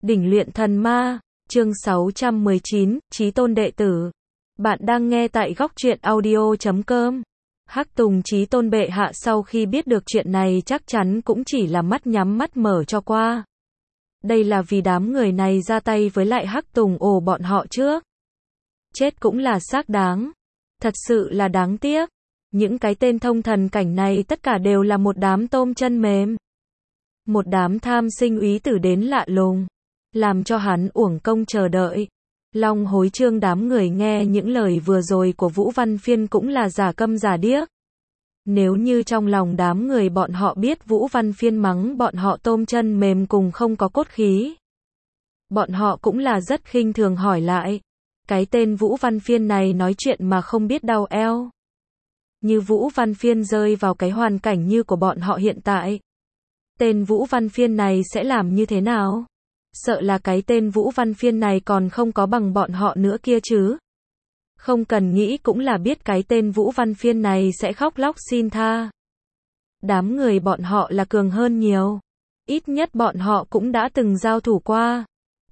Đỉnh luyện thần ma, chương 619, Chí tôn đệ tử. Bạn đang nghe tại góc truyện audio.com. Hắc Tùng Chí tôn bệ hạ sau khi biết được chuyện này chắc chắn cũng chỉ là mắt nhắm mắt mở cho qua. Đây là vì đám người này ra tay với lại Hắc Tùng ồ bọn họ trước. Chết cũng là xác đáng. Thật sự là đáng tiếc. Những cái tên thông thần cảnh này tất cả đều là một đám tôm chân mềm. Một đám tham sinh úy tử đến lạ lùng. Làm cho hắn uổng công chờ đợi. Long hối trương đám người nghe những lời vừa rồi của Vũ Văn Phiên cũng là giả câm giả điếc. Nếu như trong lòng đám người bọn họ biết Vũ Văn Phiên mắng bọn họ tôm chân mềm cùng không có cốt khí. Bọn họ cũng là rất khinh thường hỏi lại. Cái tên Vũ Văn Phiên này nói chuyện mà không biết đau eo. Như Vũ Văn Phiên rơi vào cái hoàn cảnh như của bọn họ hiện tại. Tên Vũ Văn Phiên này sẽ làm như thế nào? Sợ là cái tên Vũ Văn Phiên này còn không có bằng bọn họ nữa kia chứ. Không cần nghĩ cũng là biết cái tên Vũ Văn Phiên này sẽ khóc lóc xin tha. Đám người bọn họ là cường hơn nhiều. Ít nhất bọn họ cũng đã từng giao thủ qua.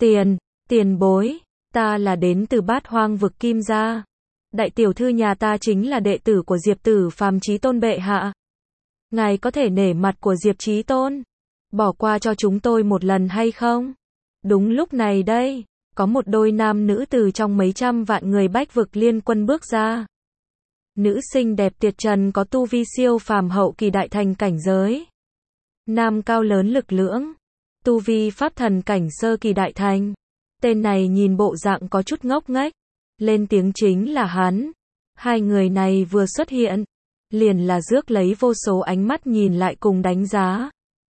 Tiền bối, ta là đến từ Bát Hoang vực Kim gia. Đại tiểu thư nhà ta chính là đệ tử của Diệp Tử Phàm Chí tôn bệ hạ. Ngài có thể nể mặt của Diệp Chí tôn, bỏ qua cho chúng tôi một lần hay không? Đúng lúc này đây, có một đôi nam nữ từ trong mấy trăm vạn người Bách vực liên quân bước ra. Nữ xinh đẹp tuyệt trần có tu vi siêu phàm hậu kỳ đại thành cảnh giới. Nam cao lớn lực lưỡng, tu vi pháp thần cảnh sơ kỳ đại thành. Tên này nhìn bộ dạng có chút ngốc nghếch, lên tiếng chính là hắn. Hai người này vừa xuất hiện, liền là rước lấy vô số ánh mắt nhìn lại cùng đánh giá.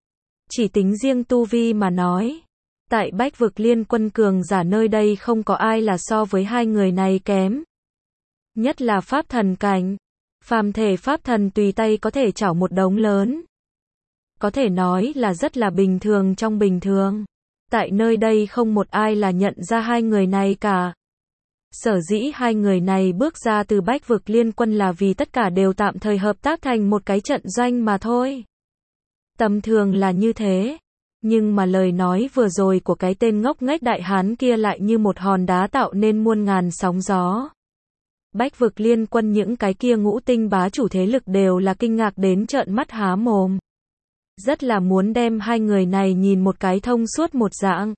Chỉ tính riêng tu vi mà nói, tại Bách vực liên quân cường giả nơi đây không có ai là so với hai người này kém. Nhất là pháp thần cảnh, phàm thể pháp thần tùy tay có thể chảo một đống lớn. Có thể nói là rất là bình thường trong bình thường. Tại nơi đây không một ai là nhận ra hai người này cả. Sở dĩ hai người này bước ra từ Bách vực liên quân là vì tất cả đều tạm thời hợp tác thành một cái trận doanh mà thôi. Tầm thường là như thế. Nhưng mà lời nói vừa rồi của cái tên ngốc nghếch đại hán kia lại như một hòn đá tạo nên muôn ngàn sóng gió. Bách vực liên quân những cái kia ngũ tinh bá chủ thế lực đều là kinh ngạc đến trợn mắt há mồm. Rất là muốn đem hai người này nhìn một cái thông suốt một dạng.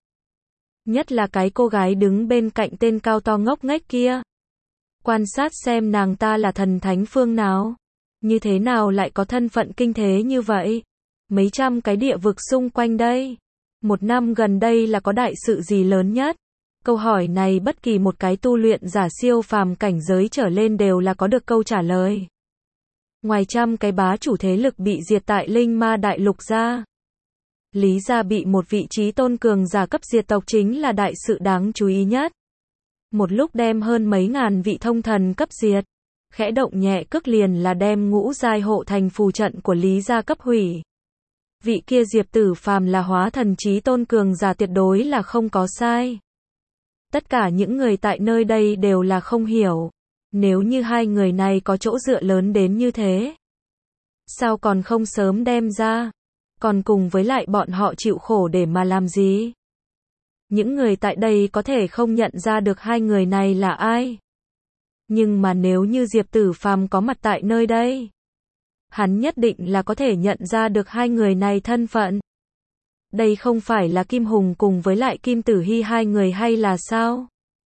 Nhất là cái cô gái đứng bên cạnh tên cao to ngốc nghếch kia. Quan sát xem nàng ta là thần thánh phương nào. Như thế nào lại có thân phận kinh thế như vậy. Mấy trăm cái địa vực xung quanh đây. Một năm gần đây là có đại sự gì lớn nhất? Câu hỏi này bất kỳ một cái tu luyện giả siêu phàm cảnh giới trở lên đều là có được câu trả lời. Ngoài trăm cái bá chủ thế lực bị diệt tại Linh Ma Đại Lục ra. Lý gia bị một vị trí tôn cường giả cấp diệt tộc chính là đại sự đáng chú ý nhất. Một lúc đem hơn mấy ngàn vị thông thần cấp diệt. Khẽ động nhẹ cước liền là đem ngũ giai hộ thành phù trận của Lý gia cấp hủy. Vị kia Diệp Tử Phàm là hóa thần trí tôn cường giả tuyệt đối là không có sai. Tất cả những người tại nơi đây đều là không hiểu. Nếu như hai người này có chỗ dựa lớn đến như thế, sao còn không sớm đem ra? Còn cùng với lại bọn họ chịu khổ để mà làm gì? Những người tại đây có thể không nhận ra được hai người này là ai. Nhưng mà nếu như Diệp Tử Phàm có mặt tại nơi đây, hắn nhất định là có thể nhận ra được hai người này thân phận. Đây không phải là Kim Hùng cùng với lại Kim Tử Hy hai người hay là sao?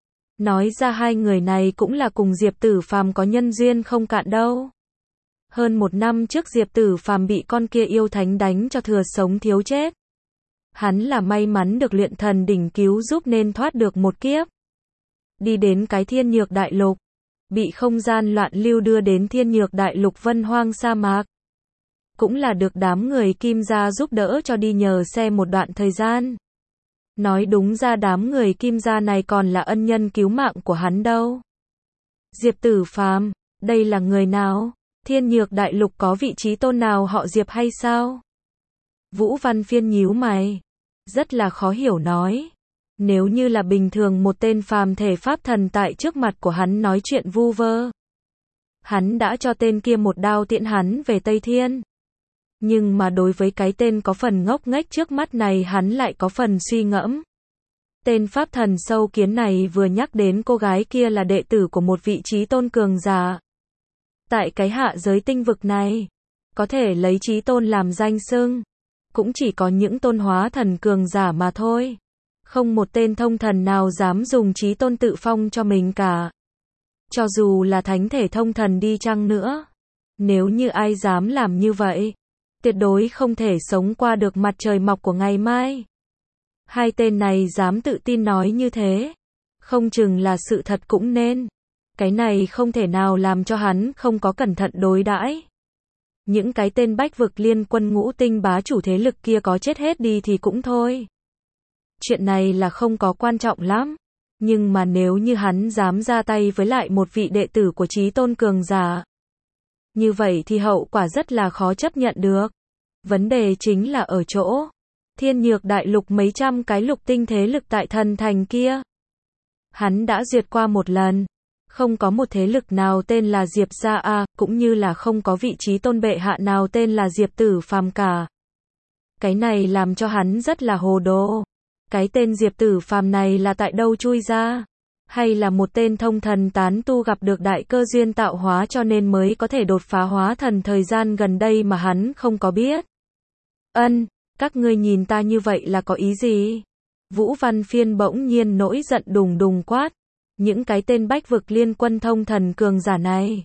Nói ra hai người này cũng là cùng Diệp Tử Phàm có nhân duyên không cạn đâu. Hơn một năm trước Diệp Tử Phàm bị con kia yêu thánh đánh cho thừa sống thiếu chết. Hắn là may mắn được luyện thần đỉnh cứu giúp nên thoát được một kiếp. Đi đến cái Thiên Nhược Đại Lục. Bị không gian loạn lưu đưa đến Thiên Nhược Đại Lục Vân Hoang sa mạc. Cũng là được đám người Kim gia giúp đỡ cho đi nhờ xe một đoạn thời gian. Nói đúng ra đám người Kim gia này còn là ân nhân cứu mạng của hắn đâu. Diệp Tử Phàm, đây là người nào? Thiên Nhược Đại Lục có vị trí tôn nào họ Diệp hay sao? Vũ Văn Phiên nhíu mày, rất là khó hiểu nói. Nếu như là bình thường một tên phàm thể pháp thần tại trước mặt của hắn nói chuyện vu vơ, hắn đã cho tên kia một đao tiễn hắn về Tây Thiên. Nhưng mà đối với cái tên có phần ngốc nghếch trước mắt này hắn lại có phần suy ngẫm. Tên pháp thần sâu kiến này vừa nhắc đến cô gái kia là đệ tử của một vị chí tôn cường giả. Tại cái hạ giới tinh vực này, có thể lấy chí tôn làm danh xưng, cũng chỉ có những tôn hóa thần cường giả mà thôi. Không một tên thông thần nào dám dùng chí tôn tự phong cho mình cả. Cho dù là thánh thể thông thần đi chăng nữa, nếu như ai dám làm như vậy, tuyệt đối không thể sống qua được mặt trời mọc của ngày mai. Hai tên này dám tự tin nói như thế, không chừng là sự thật cũng nên. Cái này không thể nào làm cho hắn không có cẩn thận đối đãi. Những cái tên bách vực liên quân ngũ tinh bá chủ thế lực kia có chết hết đi thì cũng thôi. Chuyện này là không có quan trọng lắm. Nhưng mà nếu như hắn dám ra tay với lại một vị đệ tử của chí tôn cường giả, như vậy thì hậu quả rất là khó chấp nhận được. Vấn đề chính là ở chỗ Thiên Nhược Đại Lục mấy trăm cái lục tinh thế lực tại thần thành kia. Hắn đã duyệt qua một lần. Không có một thế lực nào tên là Diệp gia a, cũng như là không có vị trí tôn bệ hạ nào tên là Diệp Tử Phàm cả. Cái này làm cho hắn rất là hồ đồ. Cái tên Diệp Tử Phàm này là tại đâu chui ra? Hay là một tên thông thần tán tu gặp được đại cơ duyên tạo hóa cho nên mới có thể đột phá hóa thần thời gian gần đây mà hắn không có biết? Các ngươi nhìn ta như vậy là có ý gì? Vũ Văn Phiên bỗng nhiên nổi giận đùng đùng quát. Những cái tên bách vực liên quân thông thần cường giả này.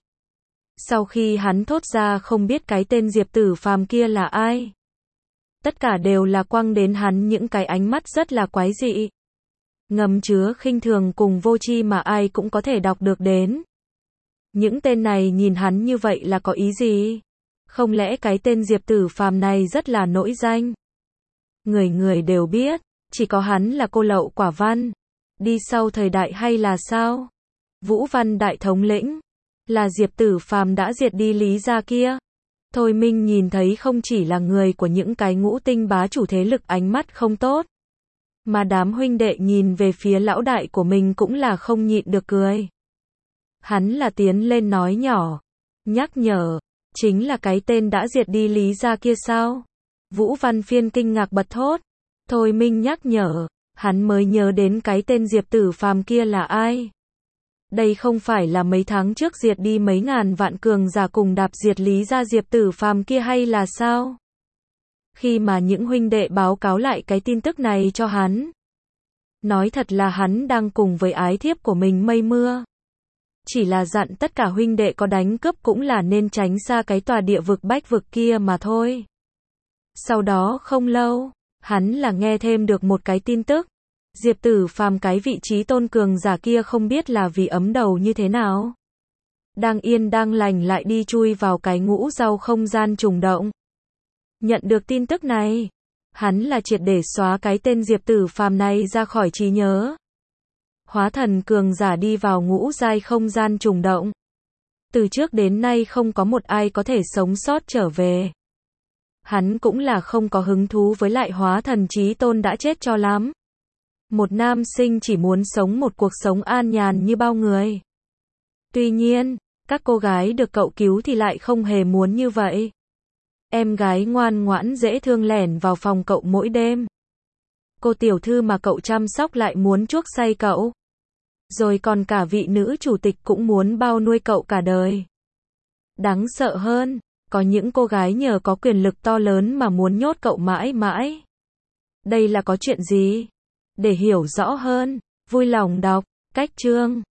Sau khi hắn thốt ra không biết cái tên Diệp Tử Phàm kia là ai, tất cả đều là quăng đến hắn những cái ánh mắt rất là quái dị, ngầm chứa khinh thường cùng vô tri mà ai cũng có thể đọc được đến. Những tên này nhìn hắn như vậy là có ý gì? Không lẽ cái tên Diệp Tử Phàm này rất là nổi danh? Người người đều biết, chỉ có hắn là cô lậu quả văn. Đi sau thời đại hay là sao? Vũ Văn đại thống lĩnh, là Diệp Tử Phàm đã diệt đi Lý gia kia. Thôi Minh nhìn thấy không chỉ là người của những cái ngũ tinh bá chủ thế lực ánh mắt không tốt, mà đám huynh đệ nhìn về phía lão đại của mình cũng là không nhịn được cười. Hắn là tiến lên nói nhỏ, nhắc nhở, chính là cái tên đã diệt đi Lý gia kia sao? Vũ Văn Phiên kinh ngạc bật thốt. Thôi Minh nhắc nhở, hắn mới nhớ đến cái tên Diệp Tử Phàm kia là ai. Đây không phải là mấy tháng trước diệt đi mấy ngàn vạn cường giả cùng đạp diệt Lý gia Diệp Tử Phàm kia hay là sao? Khi mà những huynh đệ báo cáo lại cái tin tức này cho hắn, nói thật là hắn đang cùng với ái thiếp của mình mây mưa. Chỉ là dặn tất cả huynh đệ có đánh cướp cũng là nên tránh xa cái tòa địa vực bách vực kia mà thôi. Sau đó không lâu, hắn là nghe thêm được một cái tin tức. Diệp Tử Phàm cái vị trí tôn cường giả kia không biết là vì ấm đầu như thế nào, đang yên đang lành lại đi chui vào cái ngũ rau không gian trùng động. Nhận được tin tức này, hắn là triệt để xóa cái tên Diệp Tử Phàm này ra khỏi trí nhớ. Hóa thần cường giả đi vào ngũ giai không gian trùng động. Từ trước đến nay không có một ai có thể sống sót trở về. Hắn cũng là không có hứng thú với lại hóa thần chí tôn đã chết cho lắm. Một nam sinh chỉ muốn sống một cuộc sống an nhàn như bao người. Tuy nhiên, các cô gái được cậu cứu thì lại không hề muốn như vậy. Em gái ngoan ngoãn dễ thương lẻn vào phòng cậu mỗi đêm. Cô tiểu thư mà cậu chăm sóc lại muốn chuốc say cậu. Rồi còn cả vị nữ chủ tịch cũng muốn bao nuôi cậu cả đời. Đáng sợ hơn, có những cô gái nhờ có quyền lực to lớn mà muốn nhốt cậu mãi mãi. Đây là có chuyện gì? Để hiểu rõ hơn, vui lòng đọc cách chương